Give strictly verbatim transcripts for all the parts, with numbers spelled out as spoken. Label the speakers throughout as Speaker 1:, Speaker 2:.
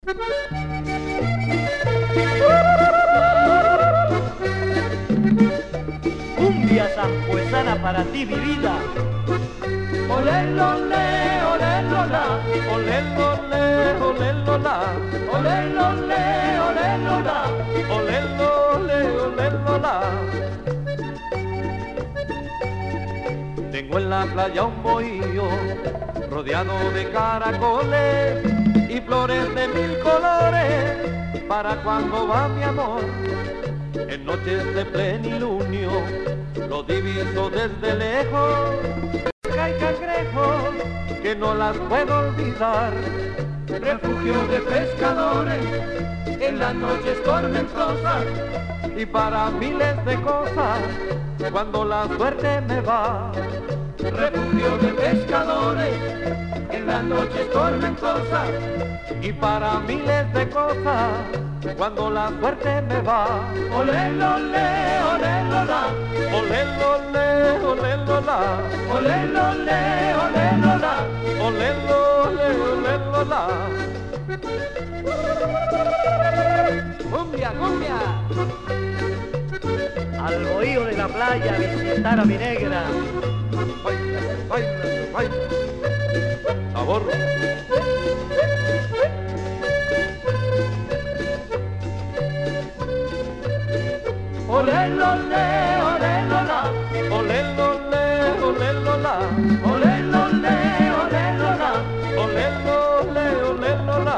Speaker 1: Cumbia zampuesana para ti, mi vida.
Speaker 2: Olé, olé, olé, lola.
Speaker 3: Olé, olé, olé, lola.
Speaker 2: Olé, olé, olé, lola.
Speaker 3: Olé, olé, olé, lola. Tengo en la playa un bohío rodeado de caracoles y flores de mil colores para cuando va mi amor. En noches de plenilunio lo diviso desde lejos. Hay cangrejos que no las puedo olvidar.
Speaker 2: Refugio de pescadores en las noches tormentosas.
Speaker 3: Y para miles de cosas cuando la suerte me va.
Speaker 2: Refugio de pescadores en las noches tormentosas.
Speaker 3: Y para miles de cosas cuando la suerte me va.
Speaker 2: Olé, olé, olé, lola.
Speaker 3: Olé, olé, olé, lola.
Speaker 2: Olé, olé, olé, lola.
Speaker 3: Olé, olé, olé, lola.
Speaker 1: Cumbia, cumbia. Al bohío de la playa visitar a mi negra.
Speaker 3: Baila, baila, baila. Sabor.
Speaker 2: Olé, olé, olé, lola.
Speaker 3: Olé, olé, olé, lola.
Speaker 2: Olé, olé, olé, lola.
Speaker 3: Olé, olé, olé, lola.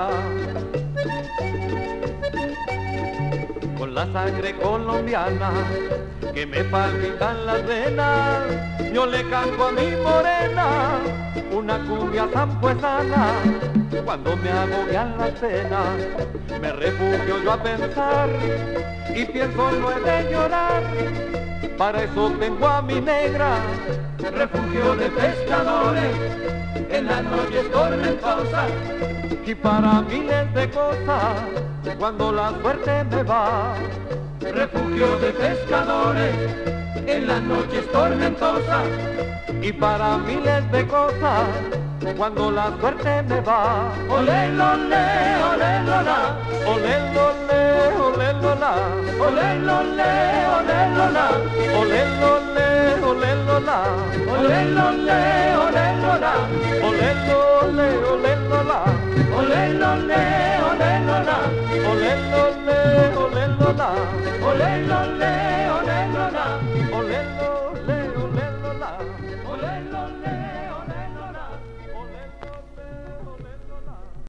Speaker 3: Con la sangre colombiana que me palpitan las venas, yo le canto a mi morena una cumbia zampuesana. Cuando me agobian las penas, me refugio yo a pensar y pienso no he de llorar. Para eso tengo a mi negra,
Speaker 2: Refugio de pescadores en las noches tormentosas.
Speaker 3: y para miles de cosas cuando la suerte me va.
Speaker 2: Refugio de pescadores en las noches tormentosas.
Speaker 3: Y para miles de cosas cuando la suerte me va.
Speaker 2: Olé, olé, olé, lola.
Speaker 3: Olé, olé, olé, lola.
Speaker 2: Olé, olé, olé, lola.
Speaker 3: Olé, olé, olé, lola.
Speaker 2: Olé, olé, olé, lola.
Speaker 3: Olé, olé, olé, lola.
Speaker 2: Olé, olé, olé, lola.
Speaker 3: Olé, olé, olé, lola.